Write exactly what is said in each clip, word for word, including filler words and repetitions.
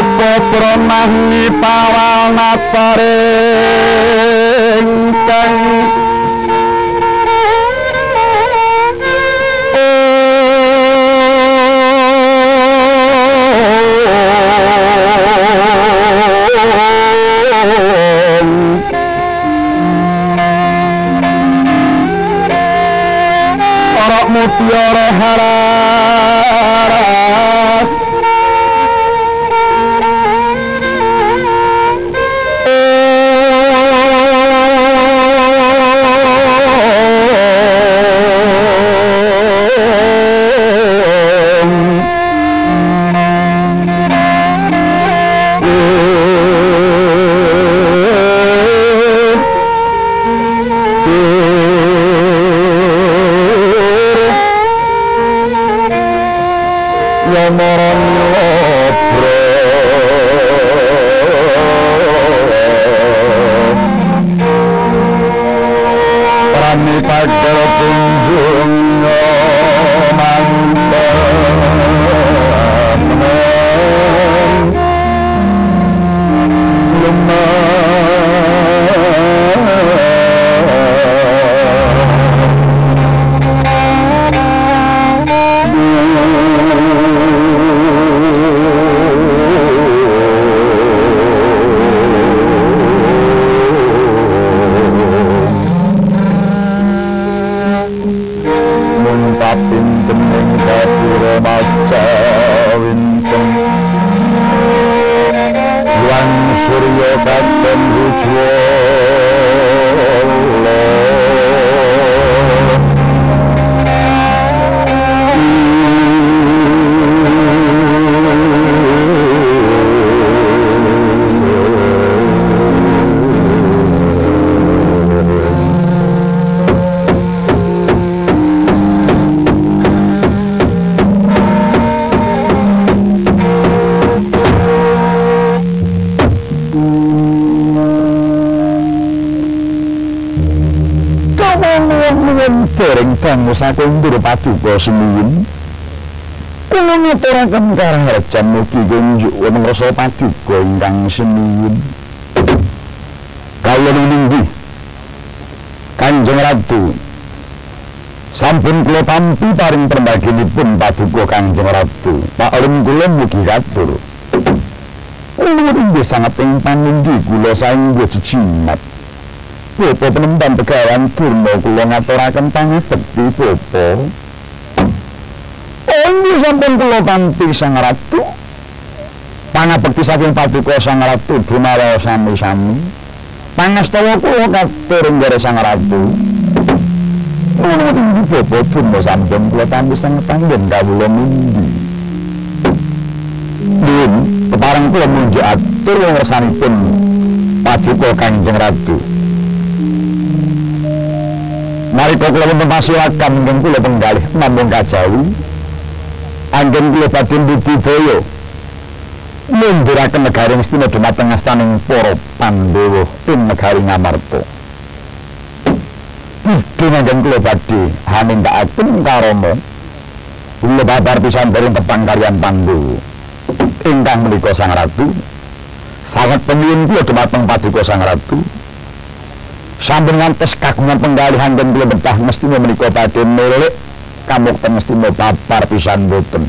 rupa pranani pawanataring kang mutiara haras kang saking ndur paduka semiyin kula ngaturaken karajan mugi kunjuk wonten rasa paduka ingkang semiyin kawula ninggi Kanjeng Ratu sampun kula tampi paring perbaginipun paduka Kanjeng Ratu Pak Ulun kula mugi katur kula inggih sanget ing paninggi kula saengga jejimat Bapak penemban Begawan Durna kula ngaturaken pangibekti Bapak. Inggih sampun kula tampi Sang Ratu. Pangabekti saking paduka Sang Ratu dumawa sami-sami. Pangastawa kula katur nggare Sang Ratu. Kula inggih Bapak Durna sampun kula tampi sanget anggen kawula mundi. Dun kepareng kula munjuk atur ngersanipun paduka Kanjeng Ratu. Nalika kula wonten pasilakan ingkang kula penggalih namung kajawi anggen kula badhe budidaya munduraken negari Ngastina dumateng astaning para Pandhawa ing negari Ngamarta. Iki anggen kula badhe hanindakaken karama kula babar pisan bareng tepang karyan Pandhawa ingkang menika Sang Ratu sanget panyuwun kula dumateng paduka Sang Ratu sampun ngantos kagungan penggalihan dan kula betah Ngastina menika badhe milik kamukten Ngastina babar pisan boten.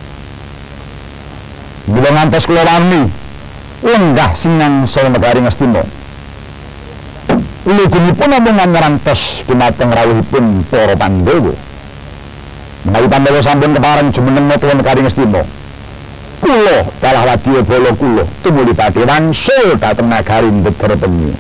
Bila ngantos kula wani lenggah singang saha negari Ngastina. Lugunipun namung ngantos dumateng rawuhipun para Pandhawa. Menawi Pandhawa sampun kepareng jumeneng nata negari Ngastina. Kula dalah wadya bala kula tumuli badhe wangsul dhateng nagari Ndedrepengi.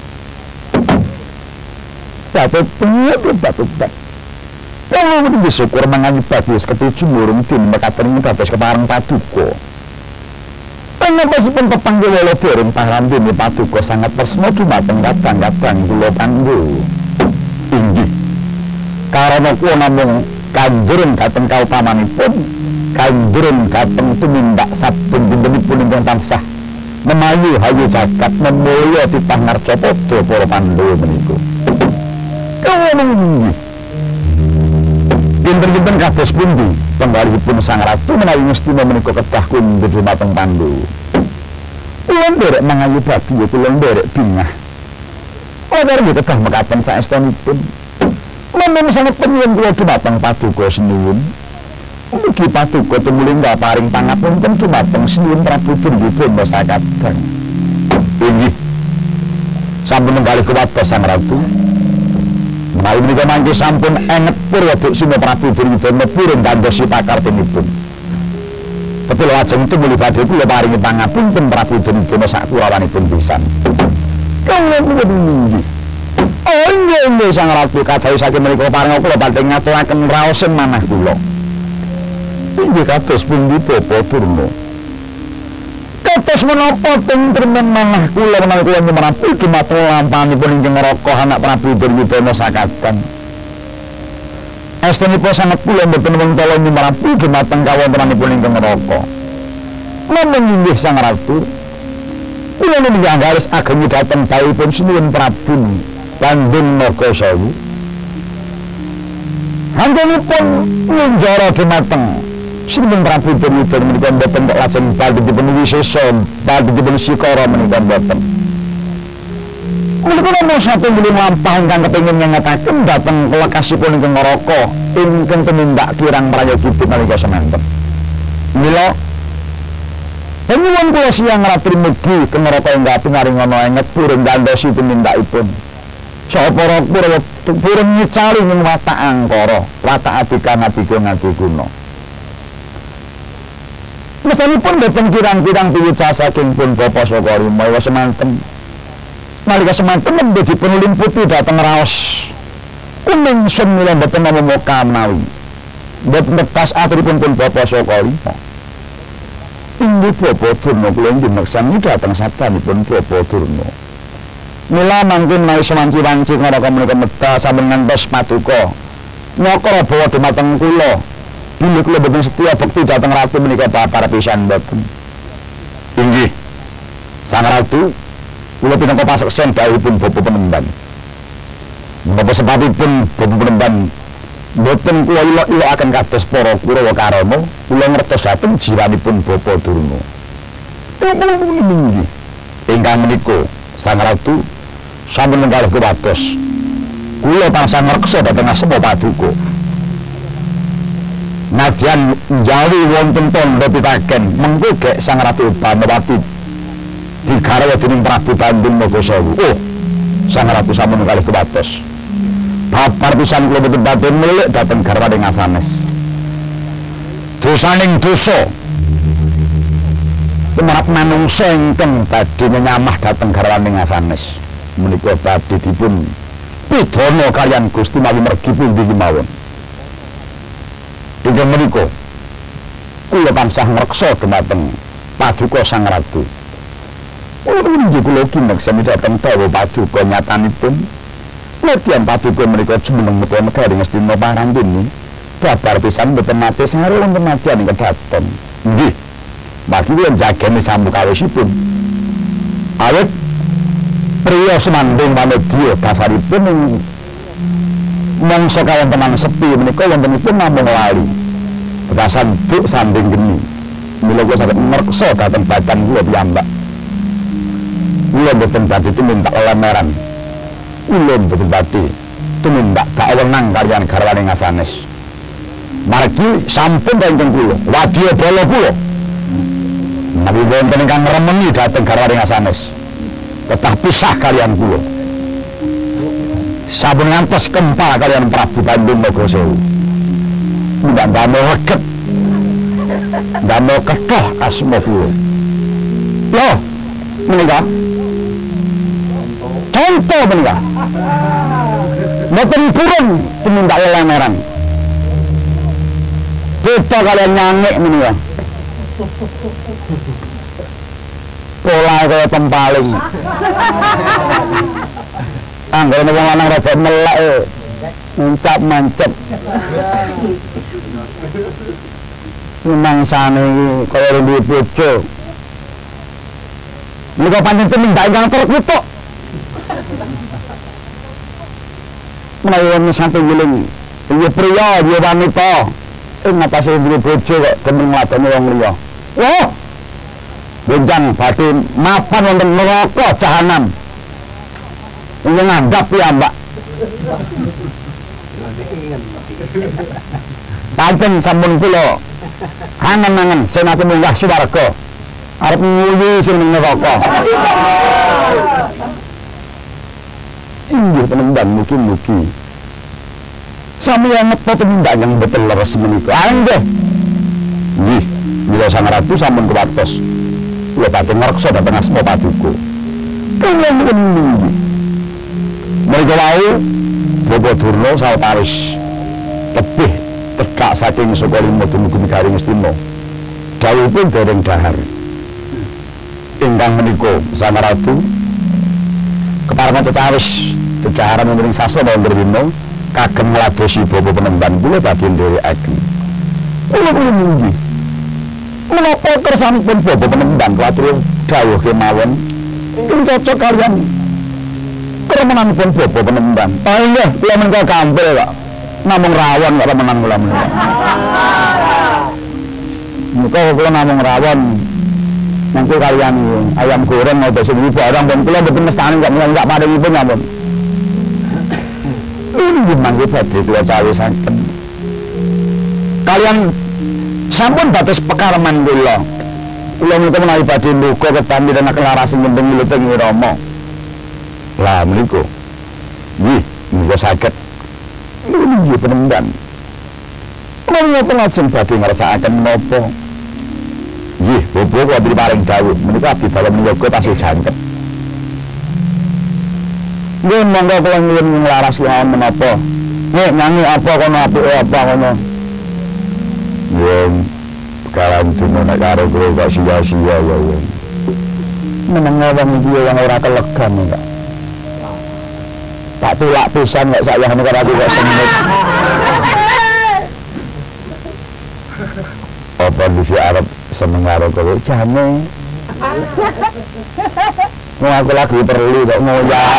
Bapak bapak kalau udah syukur mangani bagus ketujuh murung tim mekaten dados kepareng paduka. Panjenenganipun pepanggih dereng pangrambine paduka sangat tresna dumateng kadang-kadang kula Pandhawa. Inggih. Karana kula namung kandhuren dhateng kautamanipun, kandhuren dhateng tumindak saben dintenipun ingkang tansah memayu hayu jagat memulya titah ngarca padha para Pandhawa menika. Kawanung pinten-pinten kados pundi penggalihipun Sang Ratu menawi Ngastina menika kedah kundur dumateng Pandhawa. kula nderek mangayu babi kula nderek bingah ora nggih kedah mekaten saestanipun menawi sanget penyuwun kula dumateng paduka sinuwun mugi paduka tumulung paring pangapunten dumateng sinuwun Prabu Duryudana sakadang inggih sampun nenggalih kewatos Sang Ratu menawi menika mangke sampun enget Purwaduk Sina Prabu Duryudana purun gandosi pakartinipun betul lajeng tumuli badhe kula paringi pangapunten Prabu Duryudana sakurawanipun pisan kula nggih oh nggih Sang Ratu kajawi saking menika paring kula badhe ngaturaken raosen manah kula inggih kados pundi Bapa Durna kados menapa tentrem manah kula menawi kula nyemarapi dumateng lampanipun ingkang neraka anak Prabu Duryudana sakadang estunipun sanget kula mboten mentala nyemarapi dumateng kawontenanipun ingkang neraka namung inggih Sang Ratu kula menika garis ageng dhateng baipun sinuwun Prabu Bandung Nagasari anggenipun ngunjara dumateng sinuwun Prabu Duryudana menika mboten kok lajeng badhe dipun wisesa badhe dipun sikara menika mboten menika namung satunggiling lampah ingkang kepengin ngangetaken dhateng lekasipun ingkang neraka ingkang tumindak kirang prayogipun nalika semanten mila penyuwun kula siang ratri mugi teng neraka enggak pingaring ana enget purun gandosi tumindakipun saha para purun nyicali ing watak angkara watak adika-adika ngadiguna mesanipun boten kirang-kirang piwucas saking pun Bapa Saka Rima wa semanten nalika semanten nembe dipun limputi dhateng raos kuning semila boten momoka menawi boten tepas aturipun pun Bapa Saka Rima inggih Bapa Durna kula inggih meksani dhateng sabdanipun Bapa Durna mila mangkin menawi sewanci-wanci neraka menika medal sampun ngantos paduka nyakara bawa dumateng kula bilih kula boten setya bekti dhateng ratu menika papar pisan boten inggih Sang Ratu kula pinangka paseksen dawuhipun Bapa Penemban menapa sebabipun Bapa Penemban boten kula ilok-ilokaken kados para Kurawa Karana kula ngertos dhateng jiwanipun Bapa Durna inggih ingkang menika Sang Ratu sampun nenggalih kewatos kula tansah ngreksa dhateng asma paduka nadyan njawi wonten tandha pitaken mengko gek Sang Ratu Banawati digarwa dening Prabu Bandung Nagasari oh Sang Ratu sampun nenggalih kewatos babar pisan kula boten badhe milik dhateng garwaning asanes dosaning dosa tumrap manungsa ingkang badhe nyamah dhateng garwaning asanes menika badhe dipun pidana kaliyan Gusti mawi mergi pundi kemawon ingkang menika kula tansah ngreksa dumateng paduka Sang Ratu inggih kula kineksani dhateng dawa paduka nyatanipun nadyan paduka menika jumeneng menika negari Ngastina Parangkini babar pisan mboten nate sangar wonten nadyan ingkang kadhaton nggih maki kula jagene samukawisipun awit priya semandung manedya dasaripun ing mangsa kawontenan sepi menika wontenipun namung lali bekasan duk sanding geni mila kula saged ngreksa dhateng badan kula piyambak kula boten badhe tumindak lelemeran kula boten badhe tumindak kawenang kaliyan garwaning asanes margi sampun ingkang kula wadya bala kula menawi wonten ingkang ngremeni dhateng garwaning asanes tetah pisah kalian kula sampun ngantos kempal kalian Prabu Bandung Nagasari ndak damel reget damel ketoh asma kula lho menika contoh menika mboten purun tumindak lelemeran beda kalian nyangik menika pola kaya tempaling anggone wong lanang rada melek nguncap mancep memangsane iki kaya duwe bojo menika pancen tumindak ingkang terkutuk menawi wonten satunggiling ya priya ya wanita ing ngatasé duwe bojo kok demen ngladeni wong liya wah Gonjang badhe mapan wonten neraka jahanam. Ingkang ngandhap ya, Mbak. Pancen sampun kula angen-angen senate munggah swarga. Arep nguyu sing neraka. Inggih penembang mugi-mugi. Samiyan napa penembang yang betul leres menika. Nggih. Nggih, mila Sang Ratu sampun kuwatos. Kula badhe ngreksa dhateng asma paduka. Kula nggih. Mereka wau Bobo Durna sawetawis tebih tegak saking saka lima dumugi Garing Astina. Dawuhipun dereng dahar. Ingkang menika Sang Ratu keparengan cecawis dedaharan wonten ing sasana Nderwina kagem ngladosi bapa penemban kula badhe nderekaken. Kula kula nggih. Menapa kersanipun bapa penemban kuwatir dawuh kemawon ingkang cocok kaliyan keremenanipun bapa penemban. Oh nggih, kula menika gampil kok. Namung rawon kok remenan kula menika. Menika kula namung rawon. Mangke kaliyan ayam goreng maupun sing barang pun kula mboten mestani kok menawi tak paringipun ampun. Ini mangke badhe kula cawisaken. Kalian sampun batas pekareman kula. Kula menika menawi badhe nduga ketampi dan kelarasing penting miluteng Rama. Lah menika. Nggih, menika saged. Nggih penemban. Menapa lajeng badhe ngrasakaken menapa? Nggih, bobo kok diparing dawuh menika abdi dalem niyaga tasih jangkep. Nggih, monggo kula nyuwun nglaras kula menapa. Nggih, nyanyi apa kono apike apa kono. Yen karam dina nek karo kula kok sia-sia ya yen. Menenga wong iki yang ora kelegan kok. Tak tulak pisan kok saya karo aku kok semut. Apa disi arep seneng karo kowe jane. Wong aku lagi perlu kok ngoyak.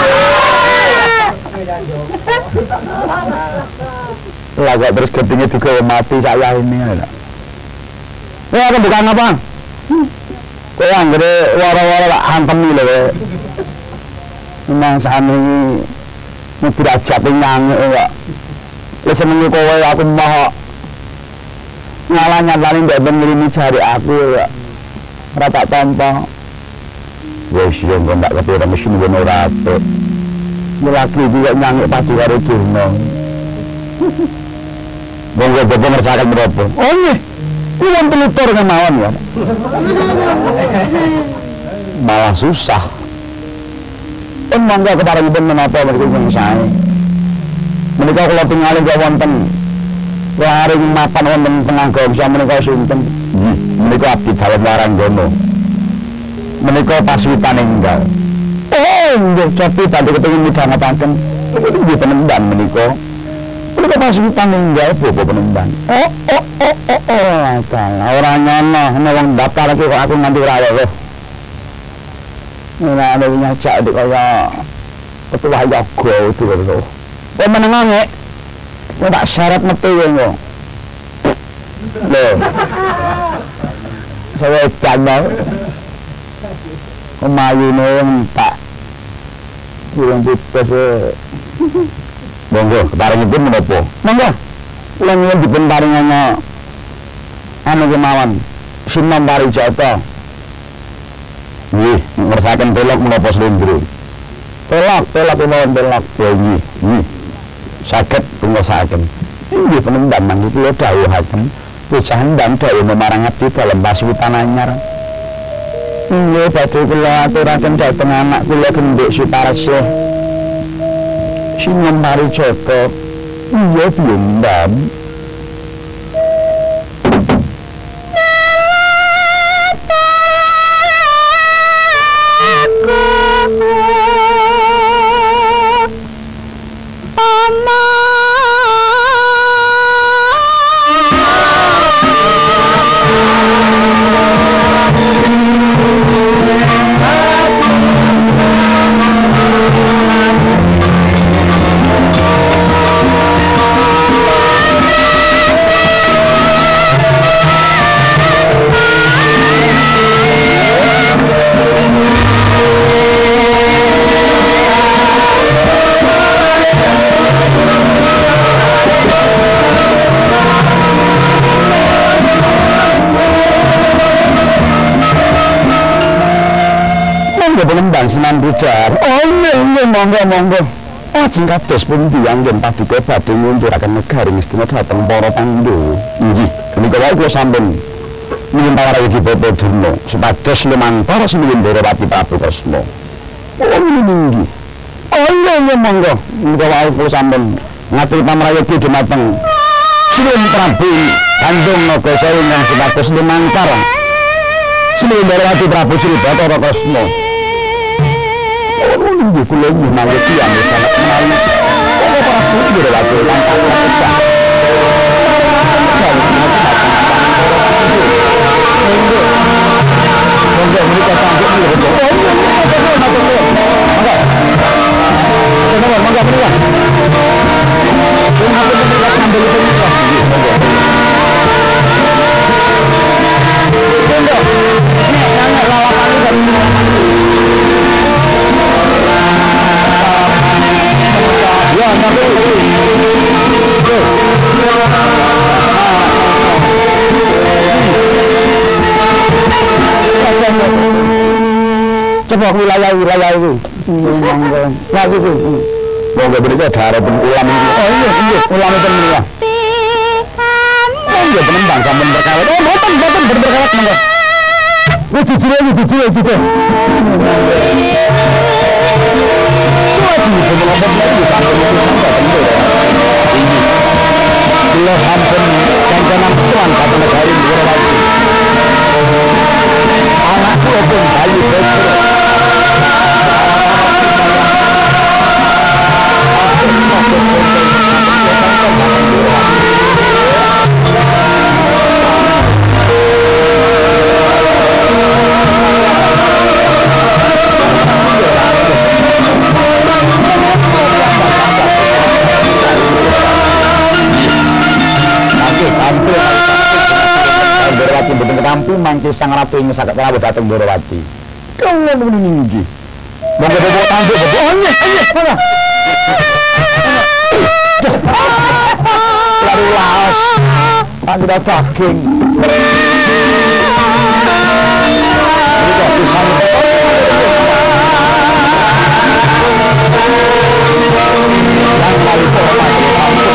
Lah kok terus gedenge digawe mati saya ini lho. Kowe aku bukan apa? Kowe anggere wara-wara tak antemi lho kowe. Memang sane iki derajat nyangek kok. Wis seneng kowe aku moh ngalah nyatane ndak ngrimi jari aku kok. Ora tak tampa. Wis yo kok ndak kepira mesin ngono ora apik. Lagi juga nyangek padu karo Durna. Monggo bobo ngersakaken menapa? Oh nggih. Kula telutur kemawon ya. Malah susah. Pun monggo keparengipun menapa menika ingkang sae. Menika kula tingali kok wonten waring mapan wonten Pengangga Wangsa menika sinten? Nggih, menika abdi dalem Waranggana. Menika pasuwitan enggal. Oh, nggih, tapi badhe kepengin midhangetaken. Nggih penemban menika. Menika pasuwitan enggal bapa penemban. Oh, oh, oh, oh, oh, kalah ora nyono ana wong daftar iki kok aku nganti ora weruh. Ora ana nyajak dik kaya ketua yoga itu lho. Oh menengan nek. Wong tak syarat metu kok. Lho. Saya jangan Kemayune tak kurang putus. Monggo keparengipun menapa? Monggo. Kula nyuwun dipun paringana anu kemawon Sinom Parijata. Nggih, ngersakaken telok menapa slendro. Telok, telok kemawon telok. Ya nggih, nggih. Saged ngersakaken. Inggih penemban mangke kula dawuhaken bocah ndang dawuh marang abdi dalem pasuwitan anyar. Nggih badhe kula aturaken dhateng anak kula Gendhik Suparsih. Sinom Parijata. Iya Bundam. Oh, Panembang Sinan Budar. Oh nggih monggo monggo. Ajeng kados pundi anggen paduka badhe ngunjuraken negari Ngastina dhateng para Pandhawa. Inggih, menika wae kula sampun nyuwun pawargi Bapak Durna supados lumantar sumuwun Darawati Prabu Kresna. Oh nggih. Oh nggih monggo. Menika wae kula sampun ngaturi pamrayagi dumateng Sinuwun Prabu Bandung Nagasari ingkang supados lumantar sumuwun Darawati Prabu Sri Bathara Kresna. Oh nggih kula nggih mangke tiyang sanget menawi kula Prabu Darawati langkah langkah. Monggo menika tangguk niku. Oh nggih matur matur nuwun. Monggo. Nuwun monggo menika. Monggo menika sambil menika. Nggih monggo. Monggo. Nek nang lalapan iki lalapan iki. Ya, tapi coba wilayah-wilayah itu monggo lagi itu monggo berikut harapan ulam ini. Oh iya iya ulam itu ya monggo penembang sampun berkawat. Oh boten boten berkawat monggo wujud dulu wujud dulu wujud dulu wajib penelopon lagi sampun itu sampai tentu ini kula sampun kancanan kesuan kata negari Darawati anakku pun bayi betul. Darawati mboten ketampi mangke sang ratu ing saged rawuh dhateng Darawati. Kula nuwun inggih. Monggo bapak tangguk bapak. Oh nggih, nggih, monggo. Lalu laos. Panggil daging. Iki pisan. Yang kali hormat sampun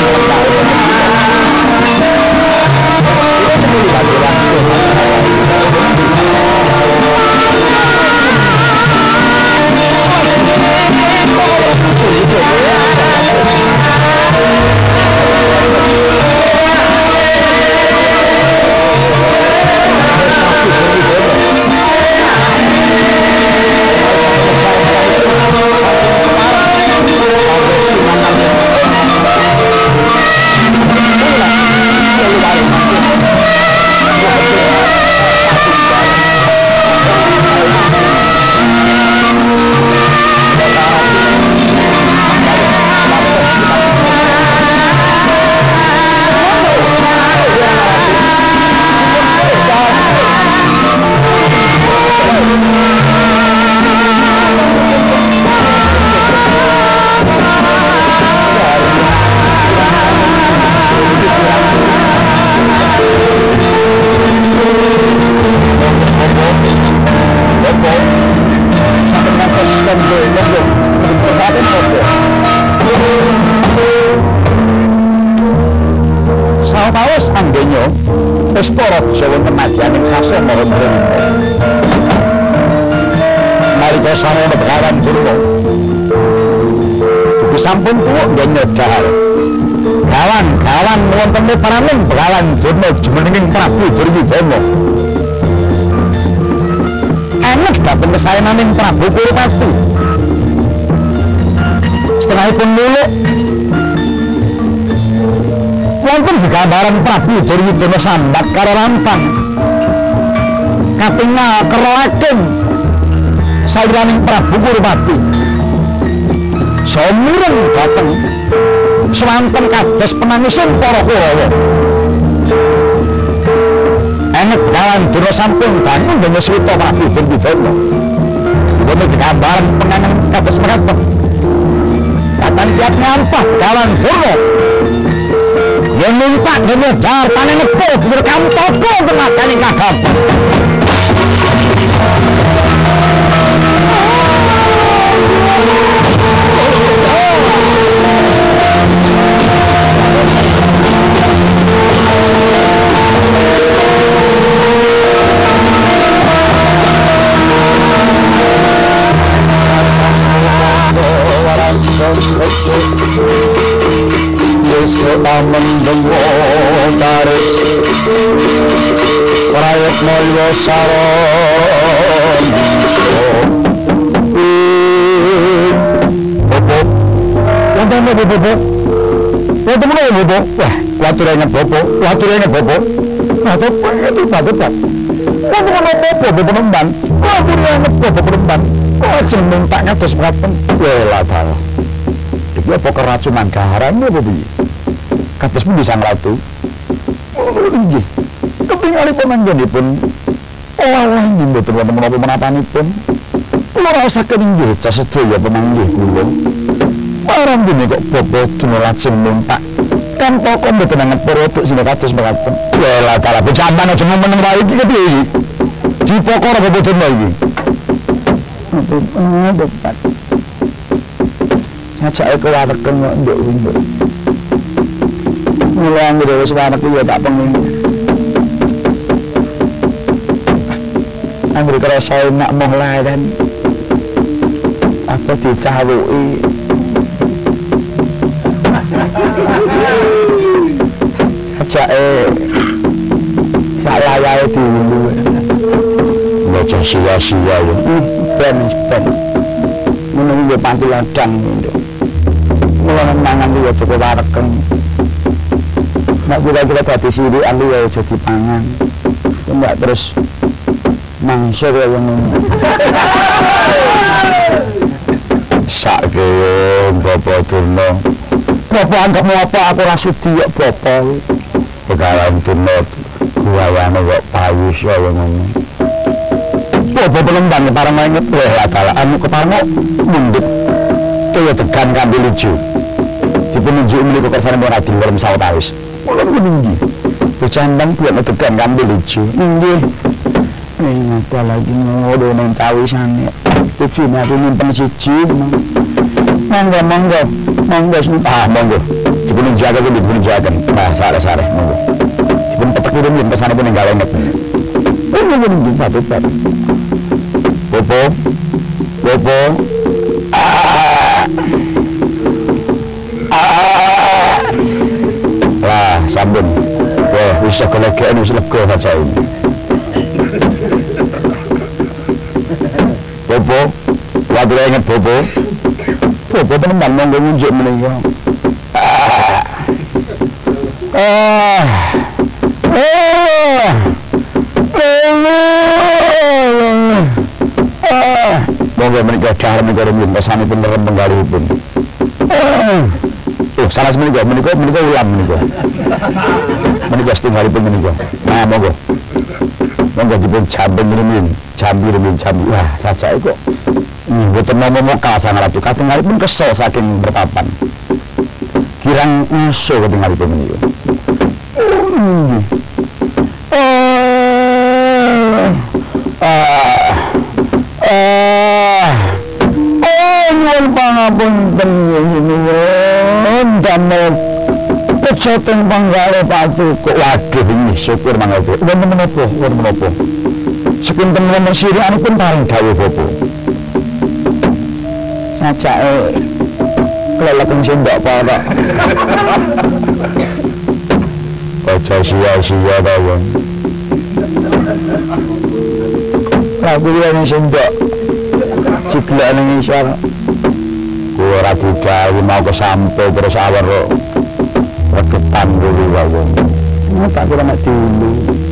Pestara Jawa Kemadyaning sasa Marandra. Nalika samana Begawan Durna. Dugi sampun tuwuk nggih dahar. Gawan, gawan wonten paraning Begawan Durna jumenenging Prabu Duryudana. Enek dhateng kesaenaning Prabu Kurupati. Setengahipun muluk wonten gambaran Prabu Duryudana sambat karo lantang katingal kerolaken sairaning Prabu Kurupati samireng dhateng swanten kados penangisan para Kurawa. Enek Begawan Durna sampun dangu dene swita Prabu Duryudana wonten gambaran pengangen kados mekaten katan kiat ngampah Begawan Durna yang numpak dengan jar panen nepuh berkam toko tenaga yang kadang Waturannya bobo, waturannya bobo. Atau itu batu tak. Waturannya bobo, bobo penemban. Waturannya bobo penemban. Oh, jeneng tak nyados praten. Wela dalah. Iki apa keracunan gaharannya apa piye? Kados pundi Sang Ratu? Oh, nggih. Ketingalipun anggenipun. Olah nggih mboten wonten menapa menapanipun. Kula rasaken nggih sedaya pemanggih kula. Marang dene kok bobo dene lajeng numpak kan pokok mboten anget produk sing kados mekaten. Wela dalah becaman aja meneng wae iki kepiye iki? Dipokor apa boten wae iki? Itu depat. Sajake kewareken kok nduk windu. Mulang ngene wis warek ya tak pengen. Anggere kerasa enak moh lae kan. Apa dicawuki? Sajake salayae diwulu. Aja sia-sia ya. Ben ben. Menung yo panti ladang nduk. Mula mangan yo cukup wareken. Nek kira-kira dadi sirikan yo aja dipangan. Enggak terus mangsa kaya ngono. Sake Bapak Durna. Bapak anggap apa aku ora sudi kok Bapak. Pegalan Durna guayane kok payu kaya ngono. Bapak pelemban parang nget weh adalah anu keparno mundhut. Kaya tegan kambil ijo. Dipununjuk menika kersane ora dilem sawetawis. Kula menunggi. Bocandang kuwi tegan kambil ijo. Nggih. Ngata lagi ngodo nang cawisane. Tujune aku nyimpen siji. Monggo monggo. Monggo ah monggo. Dipun jaga iki dipun jaga. Nah sare-sare monggo. Dipun petek kuwi pesane pun enggak lengket. Monggo monggo patut-pat. Bobo. Bobo. Ah. Ah. Lah sampun. Wah, bisa kolegek wis lega saja ini. Bobo, waduh inget Bobo. Bobo teman monggo ngunjuk menika. Ah. Ah. Ah. Monggo menika dahar menika rumiyin pesanipun nerem penggalihipun. Oh, sanes menika menika menika ulam menika. Menika setunggalipun menika. Nah, monggo. Monggo dipun jambi rumiyin, jambi rumiyin jambi. Wah, sajake kok mboten momokal Sang Ratu katingalipun kesel saking berpapan. Kirang ngaso katingalipun menika. Ah. Ah. Oh, nyuwun pangapunten nyuwun damel pecoten panggale patuko. Waduh ini syukur mangga. Wonten menapa? Wonten menapa? Sepunten wonten sirikanipun paring dawuh Bapak. Sajake keleleken sendok para. Aja sia-sia ta wong. Lagu yang sendok ciklek ning isor. Kuwi ora didhawuhi mau kesampe terus awar regetan dulu wae. Napa kira nek dulu.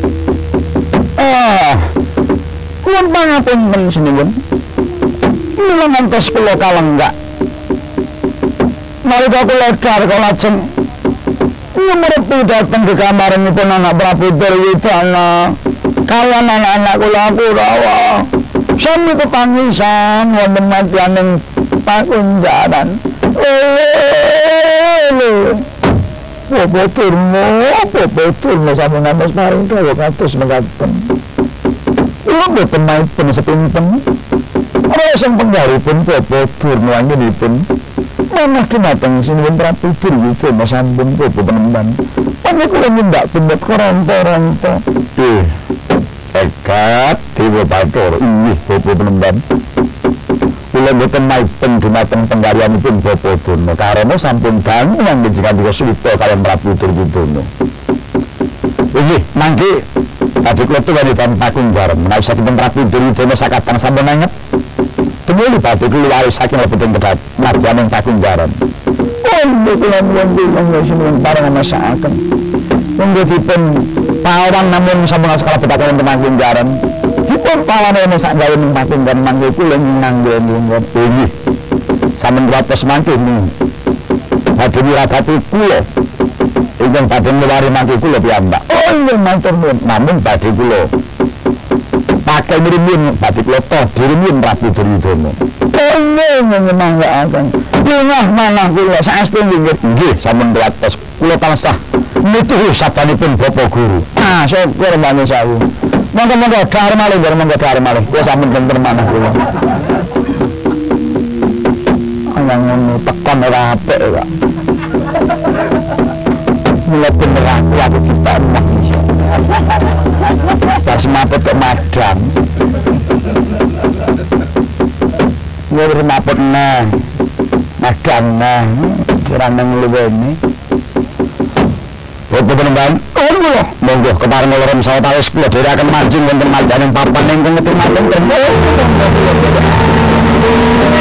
Ah. Kuwi pangapunten seningun. Mula ngantos kula kalenggak. Nalika kula dar kula lajeng nyemrepi dhateng ke kamaripun anak Prabu Duryudana kaliyan anak-anak kula Kurawa. Sami kepangisan wonten madyaning pakunjaran. Lele. Bapak Durna, Bapak Durna sampun ngantos paring dawuh kados mekaten. Kula mboten maipun sepinten. Ora sing penggalipun Bapa Durna anggenipun manah dumateng sinuwun Prabu Duryudana sampun Bapa Penemban. Ana kula nyendak pendet koronto-ronto. Eh, ekat Dewa Bathara inggih Bapa Penemban. Kula mboten maipun dumateng penggalianipun Bapa Durna karana sampun dangu njenengan dika suwita kaliyan Prabu Duryudana. Inggih, mangke badhe kula tuwuhipun pakunjaran menawi saking Prabu Duryudana sakatang sampun nanget. Tumuli badhe kula saking lebeting kedat madyaning pakunjaran. Monggo kula nyuwun sinuwun pareng masakaken. Monggo dipun pawang namun sampun sekala betaken wonten pakunjaran. Dipun pawang ana sak gawe ning pakunjaran mangke kula nyangga nyuwun. Inggih. Sampun wates mangke ning badhe miragati kula. Ingkang badhe miwari mangke kula piyambak. Oh, nggih matur nuwun. Namun badhe kula pakai mirimin badhe kula toh dirimin Prabu Duryudana. Nggih nyenengake. Dingah manah kula saestu nggih. Nggih, sampun wates kula tansah nutuhi sabdanipun Bapak Guru. Ah, syukur maneh sawu. Monggo-monggo dhahar malih, monggo dhahar malih. Kula sampun benten manah kula. Ana ngono tekan ora apik kok. Mula bener aku aku dipanah iso. Pas mapet kok madang. Wis mapet nah. Madang nah. Kira nang luwene. Bapak Penemban, oh monggo kepareng lorem sawetawis kula dherekaken manjing wonten madyaning papan ingkang ngetih matur.